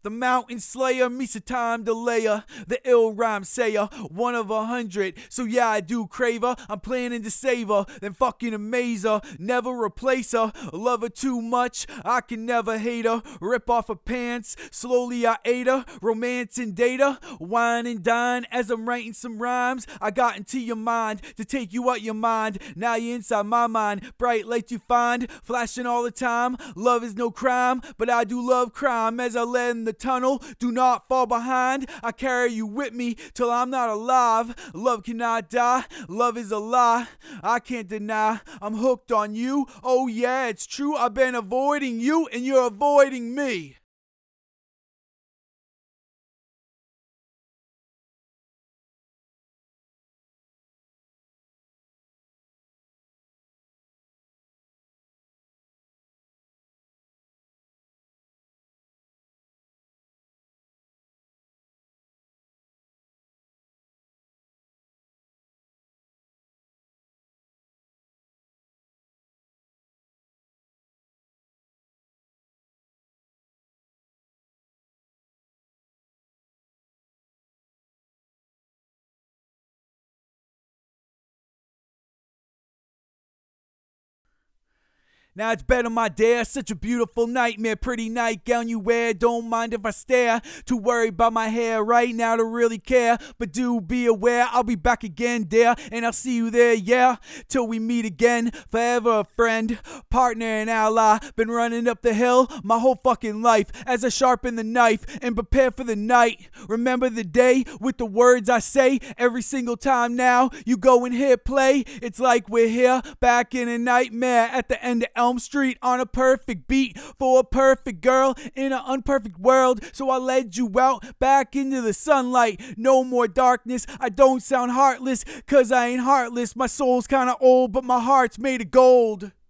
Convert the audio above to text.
The mountain slayer, Misa time delayer, the ill rhyme sayer, 1 of 100. So yeah, I do crave her. I'm planning to save her, then fucking amaze her. Never replace her. Love her too much, I can never hate her. Rip off her pants, slowly I ate her. Romance and data, wine and dine. As I'm writing some rhymes, I got into your mind to take you out your mind. Now you're inside my mind. Bright lights you find, flashing all the time. Love is no crime, but I do love crime. As I lay in the tunnel, do not fall behind. I carry you with me till I'm not alive. Love cannot die, love is a lie. I can't deny, I'm hooked on you. Oh yeah, it's true, I've been avoiding you and you're avoiding me. Now it's better, my dear, such a beautiful nightmare. Pretty nightgown you wear, don't mind if I stare. Too worried about my hair right now to really care. But do be aware, I'll be back again, dear. And I'll see you there, yeah. Till we meet again, forever a friend, partner and ally. Been running up the hill my whole fucking life. As I sharpen the knife and prepare for the night. Remember the day with the words I say every single time now. You go and hit play, it's like we're here back in a nightmare at the end of Elm Street on a perfect beat for a perfect girl in an unperfect world. So I led you out back into the sunlight. No more darkness. I don't sound heartless, cause I ain't heartless. My soul's kinda old, but my heart's made of gold.